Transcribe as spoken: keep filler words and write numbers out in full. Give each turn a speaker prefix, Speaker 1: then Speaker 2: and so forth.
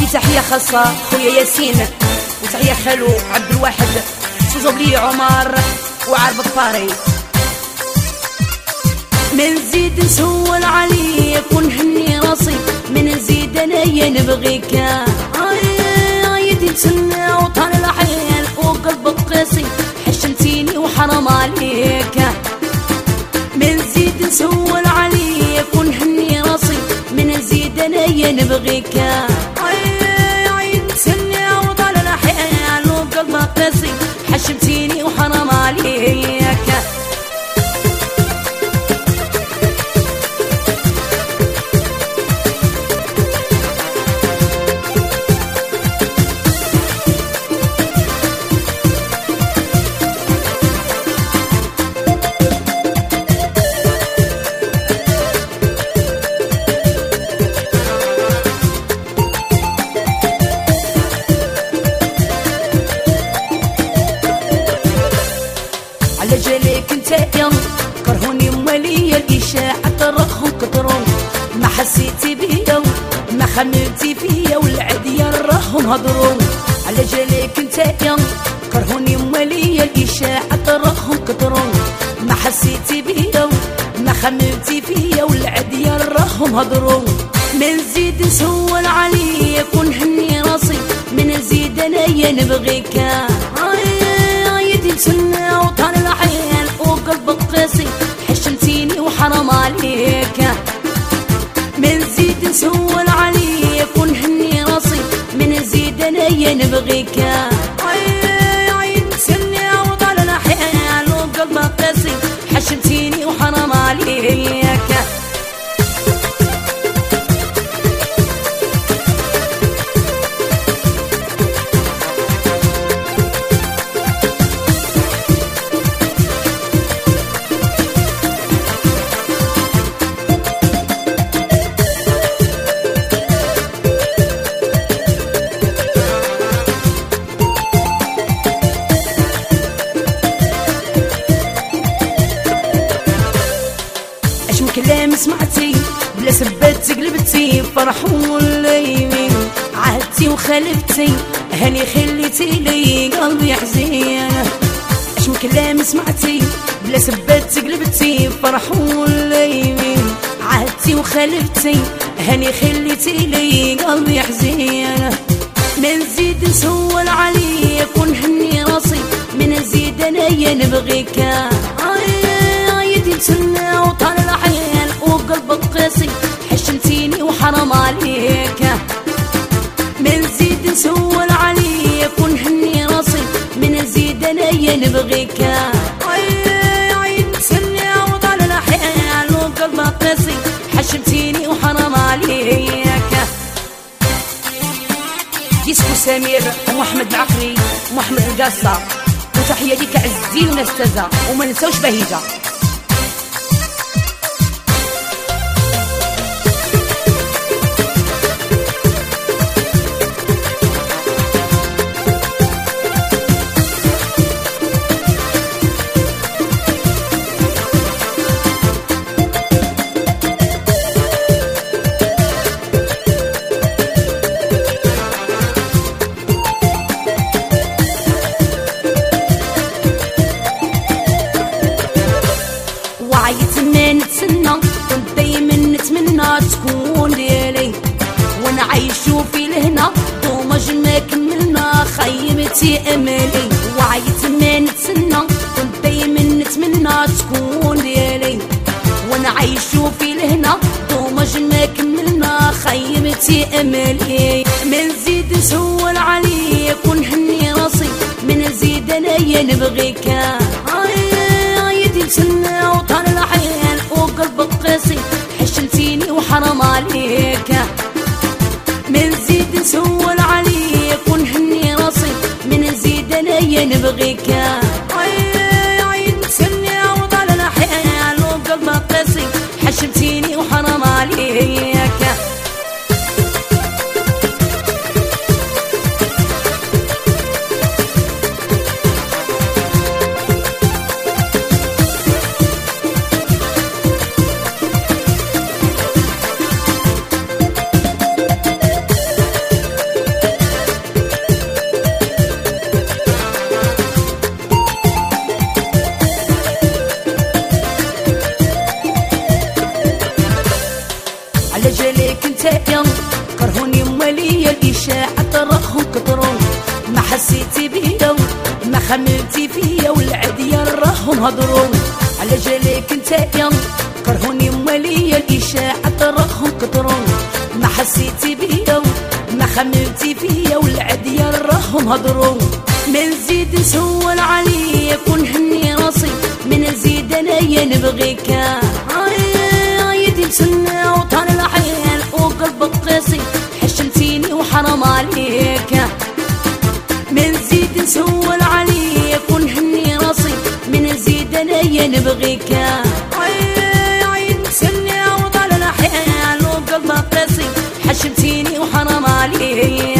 Speaker 1: وتحية خاصة خويا ياسين، وتحية خالو عبد الواحد سوزوبلي عمر وعرب الطاري. من نزيد نسول عليك ونهني راسي، من نزيد انايا نبغيك، عايد نتسنى وطال الحيل وقلبك قاسي، حشمتيني وحرام عليك. من نزيد نسول عليك ونهني راسي، من نزيد انايا نبغيك، عايد نتسنى وطال الحيل وقلبك قاسي، حشمتيني وحرام عليك. على جالك انت يا كرهوني مالية الإشاعة ترخوا كترون، ما حسيتي بيا ما خممتي فيا والعديا راهم هضرون. على جالك انت يا كرهوني مالية الإشاعة ترخوا كترون، ما حسيتي بيا ما خممتي فيا والعديا راهم هضرون. من نزيد نسول عليك ونهني راسي، من نزيد انايا نبغيك، عايد نتسنى وطال الحيل وقلبك قاسي، حشمتيني وحرام عليك. من نزيد نسول عليك ونهني راسي، من نزيد انايا نبغيك، عايد نتسنى وطال الحيل وقلبك قاسي، حشمتيني وحرام عليك. كلام سمعتي بلا سبات قلبتي، فرح والليمين عهدتي وخلفتي، هاني خليتي لي قلبي حزين. اش من كلام سمعتي بلا سبات قلبتي، فرح والليمين عهدتي وخلفتي، هاني خليتي لي قلبي حزين. ما نزيد نسول عليك ونهني راسي، من نزيد انايا نبغيك، عايد نتسنى وطال الحيل وقلبك قاسي، حشمتيني وحرام عليك. من نزيد نسول عليك ونهني راسي، من نزيد انايا نبغيك، عايد نتسنى وطال الحيل وقلبك قاسي، حشمتيني وحرام عليك. ديسكو سمير ومحمد العقري ومحمد القاصة، وتحية ليك عز الدين ونستاذة، وما ننساوش بهيجة. كنت دايما نتمنى تكون ديالي، وانا عايشو في لهنا ومج ما كملنا خيبتي املي. وعيت ما نتسنى كنت دايما نتمنى تكون ديالي، وانا عايشو في لهنا ومج ما كملنا خيبتي املي. ما نزيد نسول عليك ونهني راسي، من نزيد انايا نبغيك، عايد نتسنى وطال الحيل وقلبك قاسي، حشمتيني وحرام عليك. من نزيد نسول عليك ونهني راسي، من نزيد انايا نبغيك، عايد نتسنى وطال الحيل وقلبك قاسي، حشمتيني وحرام عليك. جالك انت يا كرهوني مالية الإشاعة تراهم كترون ما حسيتي بيا ما خممتي فيا والعديان راهم هضرون على جالك انت يا كرهوني مالية الإشاعة تراهم كترون ما حسيتي بيا ما خممتي فيا والعديان راهم هضرون ما نزيد نسول عليك ونهني راسي ما نزيد انايا نبغيك يدي مسنة وطال العيال وقلبك قاسي حشمتيني وحرام عليك ما نزيد نسول عليك ونهني راسي ما نزيد انايا نبغيك يدي مسنة وطال العيال وقلبك قاسي حشمتيني وحرام عليك